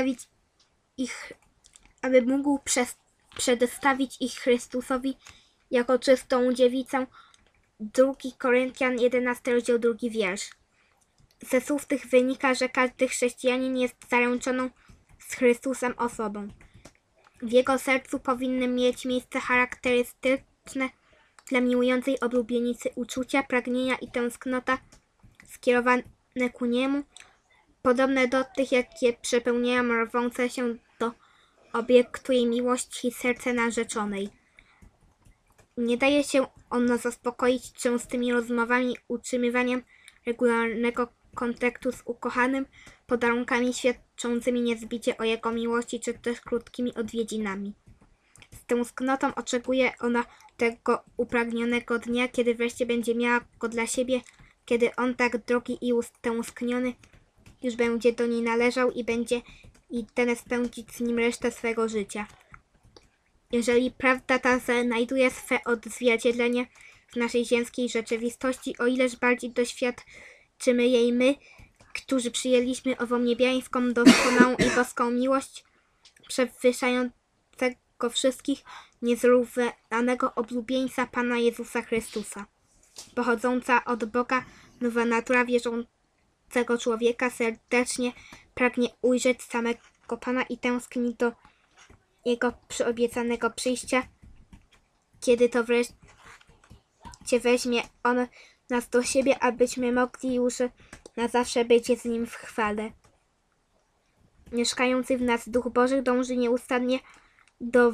Speaker 1: przedstawić ich Chrystusowi jako czystą dziewicę. 2 Koryntian 11 rozdział 2 wiersz. Ze słów tych wynika, że każdy chrześcijanin jest zaręczoną z Chrystusem osobą. W jego sercu powinny mieć miejsce charakterystyczne dla miłującej oblubienicy uczucia, pragnienia i tęsknota skierowane ku Niemu, podobne do tych, jakie przepełniają rwące się do obiektu jej miłości serce narzeczonej. Nie daje się ono zaspokoić częstymi rozmowami, utrzymywaniem regularnego kontaktu z ukochanym, podarunkami świadczącymi niezbicie o jego miłości, czy też krótkimi odwiedzinami. Z tęsknotą oczekuje ona tego upragnionego dnia, kiedy wreszcie będzie miała go dla siebie, kiedy on tak drogi i utęskniony już będzie do niej należał i będzie i ten spędzić z nim resztę swego życia. Jeżeli prawda ta znajduje swe odzwierciedlenie w naszej ziemskiej rzeczywistości, o ileż bardziej doświadczymy jej my, którzy przyjęliśmy ową niebiańską, doskonałą i boską miłość, przewyższającego wszystkich, niezrównanego oblubieńca Pana Jezusa Chrystusa. Pochodząca od Boga nowa natura wierzącego człowieka serdecznie pragnie ujrzeć samego Pana i tęskni do Jego przyobiecanego przyjścia, kiedy to wreszcie weźmie On nas do siebie, abyśmy mogli już na zawsze być z Nim w chwale. Mieszkający w nas Duch Boży dąży nieustannie do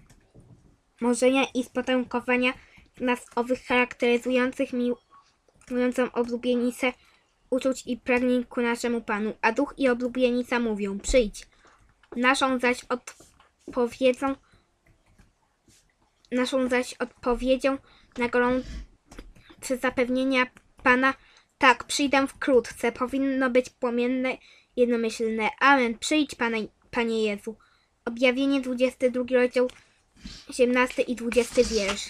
Speaker 1: wzmożenia i spotęgowania w nas owych charakteryzujących mówiącą oblubienicę uczuć i pragnień ku naszemu Panu, a duch i oblubienica mówią, przyjdź. Naszą zaś odpowiedzią na gorące zapewnienia Pana, tak, przyjdę wkrótce, powinno być płomienne, jednomyślne. Amen. Przyjdź, Panie Jezu. Objawienie 22 rozdział 18 i 20 wiersz.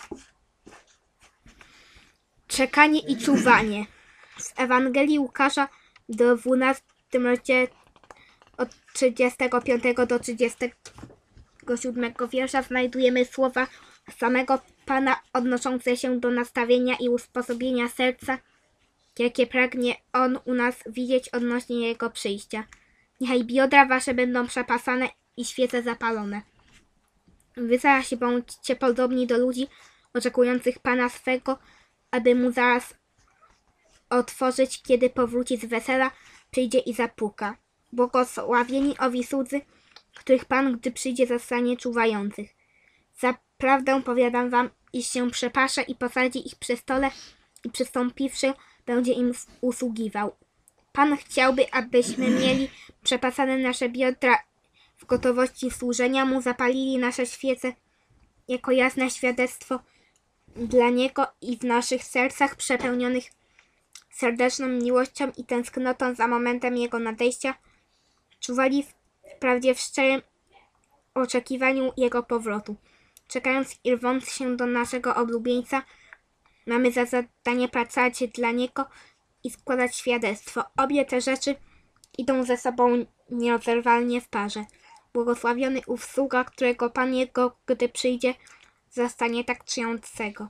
Speaker 1: Czekanie i czuwanie. W Ewangelii Łukasza do 12 rozdziale od 35 do 37 wiersza znajdujemy słowa samego Pana odnoszące się do nastawienia i usposobienia serca, jakie pragnie On u nas widzieć odnośnie Jego przyjścia. Niechaj biodra wasze będą przepasane i świece zapalone. Wy zaś bądźcie podobni do ludzi oczekujących Pana swego, aby Mu zaraz otworzyć, kiedy powróci z wesela, przyjdzie i zapuka. Błogosławieni owi słudzy, których Pan, gdy przyjdzie, zastanie czuwających. Zaprawdę powiadam wam, iż się przepasze i posadzi ich przy stole i przystąpiwszy, będzie im usługiwał. Pan chciałby, abyśmy mieli przepasane nasze biodra w gotowości służenia Mu, zapalili nasze świece jako jasne świadectwo dla Niego i w naszych sercach przepełnionych serdeczną miłością i tęsknotą za momentem Jego nadejścia czuwali wprawdzie w szczerym oczekiwaniu Jego powrotu. Czekając i rwąc się do naszego oblubieńca, mamy za zadanie pracować dla Niego i składać świadectwo. Obie te rzeczy idą ze sobą nierozerwalnie w parze. Błogosławiony ów sługa, którego Pan Jego, gdy przyjdzie, zastanie tak czyniącego.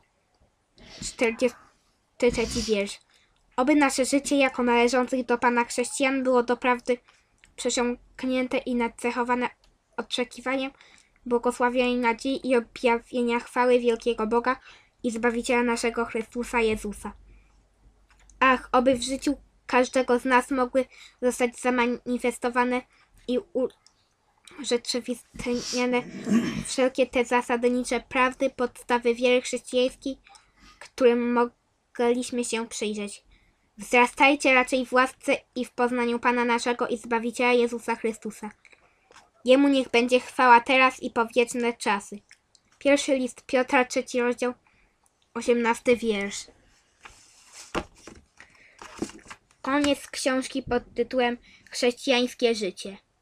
Speaker 1: 43 wiersz. Oby nasze życie jako należących do Pana chrześcijan było doprawdy przesiąknięte i nacechowane oczekiwaniem, błogosławienia nadziei i objawienia chwały wielkiego Boga i Zbawiciela naszego Chrystusa Jezusa. Ach, oby w życiu każdego z nas mogły zostać zamanifestowane i urzeczywistnione wszelkie te zasadnicze prawdy, podstawy wiary chrześcijańskiej, którym mogliśmy się przyjrzeć. Wzrastajcie raczej w łasce i w poznaniu Pana naszego i Zbawiciela Jezusa Chrystusa. Jemu niech będzie chwała teraz i po wieczne czasy. Pierwszy list Piotra, 3 rozdział, 18 wiersz. Koniec książki pod tytułem Chrześcijańskie życie.